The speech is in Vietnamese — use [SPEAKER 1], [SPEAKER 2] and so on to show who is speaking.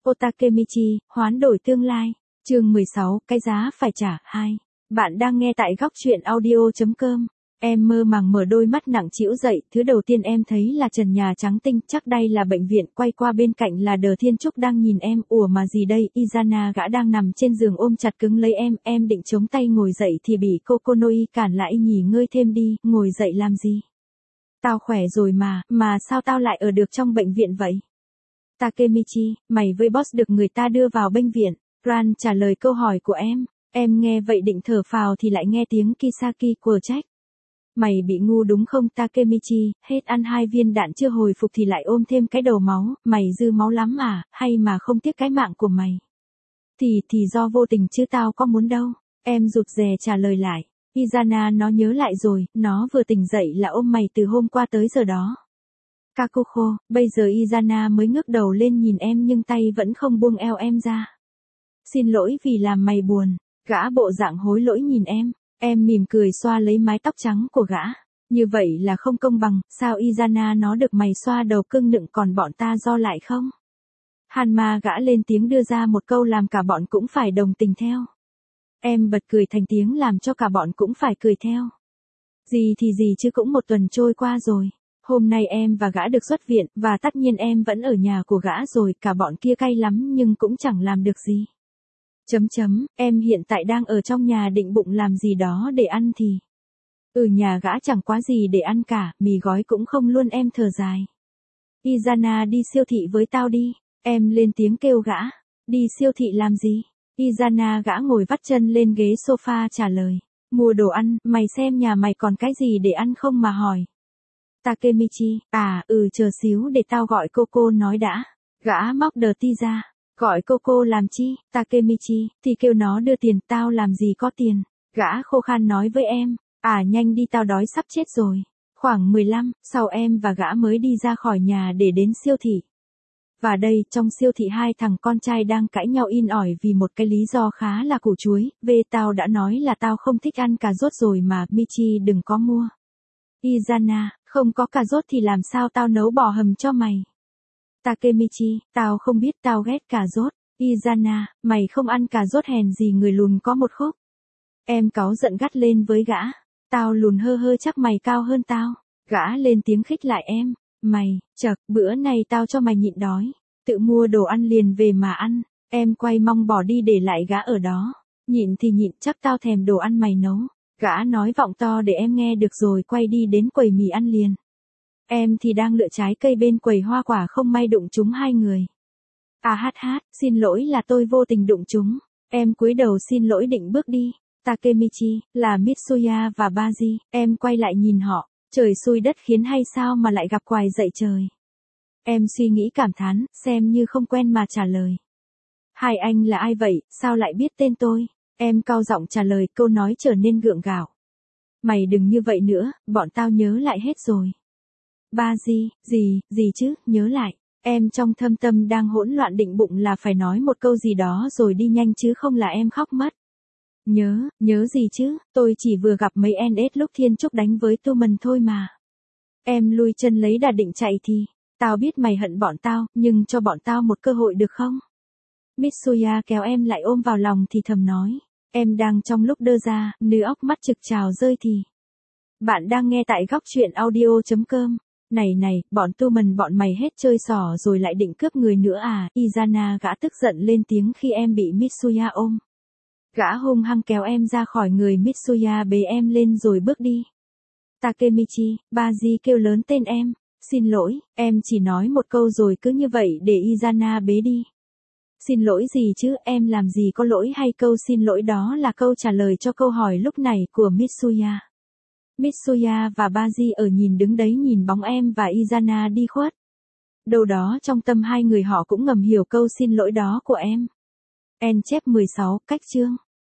[SPEAKER 1] Otakemichi, hoán đổi tương lai. Chương 16, cái giá phải trả 2. Bạn đang nghe tại góc truyện audio.com. Em mơ màng mở đôi mắt nặng trĩu dậy, thứ đầu tiên em thấy là trần nhà trắng tinh, chắc đây là bệnh viện, quay qua bên cạnh là Đờ Thiên Trúc đang nhìn em, ủa mà gì đây, Izana gã đang nằm trên giường ôm chặt cứng lấy em định chống tay ngồi dậy thì bị Kokonoi cản lại, nghỉ ngơi thêm đi, ngồi dậy làm gì? Tao khỏe rồi mà sao tao lại ở được trong bệnh viện vậy? Takemichi, mày với boss được người ta đưa vào bệnh viện. Ran trả lời câu hỏi của em nghe vậy định thở phào thì lại nghe tiếng Kisaki quở trách. Mày bị ngu đúng không Takemichi, hết ăn 2 viên đạn chưa hồi phục thì lại ôm thêm cái đầu máu, mày dư máu lắm à, hay mà không tiếc cái mạng của mày? Thì do vô tình chứ tao có muốn đâu, em rụt rè trả lời lại. Izana nó nhớ lại rồi, nó vừa tỉnh dậy là ôm mày từ hôm qua tới giờ đó. Kakuko, bây giờ Izana mới ngước đầu lên nhìn em nhưng tay vẫn không buông eo em ra. Xin lỗi vì làm mày buồn, gã bộ dạng hối lỗi nhìn em mỉm cười xoa lấy mái tóc trắng của gã. Như vậy là không công bằng, sao Izana nó được mày xoa đầu cưng nựng còn bọn ta do lại không? Hanma gã lên tiếng đưa ra một câu làm cả bọn cũng phải đồng tình theo. Em bật cười thành tiếng làm cho cả bọn cũng phải cười theo. Gì thì gì chứ cũng một tuần trôi qua rồi. Hôm nay em và gã được xuất viện, và tất nhiên em vẫn ở nhà của gã rồi, cả bọn kia cay lắm nhưng cũng chẳng làm được gì. Em hiện tại đang ở trong nhà định bụng làm gì đó để ăn thì. Nhà gã chẳng quá gì để ăn cả, mì gói cũng không luôn, em thở dài. Izana đi siêu thị với tao đi, em lên tiếng kêu gã. Đi siêu thị làm gì? Izana gã ngồi vắt chân lên ghế sofa trả lời. Mua đồ ăn, mày xem nhà mày còn cái gì để ăn không mà hỏi. Takemichi, chờ xíu để tao gọi Coco nói đã. Gã móc đờ ti ra. Gọi Coco làm chi, Takemichi, thì kêu nó đưa tiền, tao làm gì có tiền. Gã khô khan nói với em, nhanh đi tao đói sắp chết rồi. Khoảng 15, sau em và gã mới đi ra khỏi nhà để đến siêu thị. Và đây, trong siêu thị hai thằng con trai đang cãi nhau in ỏi vì một cái lý do khá là củ chuối. Tao đã nói là tao không thích ăn cà rốt rồi mà, Michi đừng có mua. Izana, không có cà rốt thì làm sao tao nấu bò hầm cho mày? Takemichi, tao không biết, tao ghét cà rốt. Izana, mày không ăn cà rốt hèn gì người lùn có một khúc. Em cáu giận gắt lên với gã. Tao lùn hơ chắc mày cao hơn tao. Gã lên tiếng khích lại em. Mày, bữa này tao cho mày nhịn đói. Tự mua đồ ăn liền về mà ăn. Em quay mong bỏ đi để lại gã ở đó. Nhịn thì nhịn, chắc tao thèm đồ ăn mày nấu. Gã nói vọng to để em nghe được rồi quay đi đến quầy mì ăn liền. Em thì đang lựa trái cây bên quầy hoa quả, không may đụng trúng hai người. Xin lỗi, là tôi vô tình đụng trúng. Em cúi đầu xin lỗi định bước đi. Takemichi, là Mitsuya và Baji, em quay lại nhìn họ. Trời xui đất khiến hay sao mà lại gặp quài dậy trời. Em suy nghĩ cảm thán, xem như không quen mà trả lời. Hai anh là ai vậy, sao lại biết tên tôi? Em cau giọng trả lời, câu nói trở nên gượng gạo. Mày đừng như vậy nữa, bọn tao nhớ lại hết rồi. Baji, gì chứ, nhớ lại. Em trong thâm tâm đang hỗn loạn định bụng là phải nói một câu gì đó rồi đi nhanh chứ không là em khóc mất. Nhớ gì chứ, tôi chỉ vừa gặp mấy NS lúc Thiên Trúc đánh với Tumen thôi mà. Em lui chân lấy đà định chạy thì, tao biết mày hận bọn tao, nhưng cho bọn tao một cơ hội được không? Mitsuya kéo em lại ôm vào lòng thì thầm nói. Em đang trong lúc đơ ra, nư óc mắt trực trào rơi thì. Bạn đang nghe tại góc truyện audio.com. Này, bọn Tumen bọn mày hết chơi xỏ rồi lại định cướp người nữa à? Izana gã tức giận lên tiếng khi em bị Mitsuya ôm. Gã hung hăng kéo em ra khỏi người Mitsuya, bế em lên rồi bước đi. Takemichi, Baji kêu lớn tên em. Xin lỗi, em chỉ nói một câu rồi cứ như vậy để Izana bế đi. Xin lỗi gì chứ, em làm gì có lỗi, hay câu xin lỗi đó là câu trả lời cho câu hỏi lúc này của Mitsuya. Mitsuya và Baji ở đứng đấy nhìn bóng em và Izana đi khuất. Đâu đó trong tâm hai người họ cũng ngầm hiểu câu xin lỗi đó của em. Chép 16, cách chương.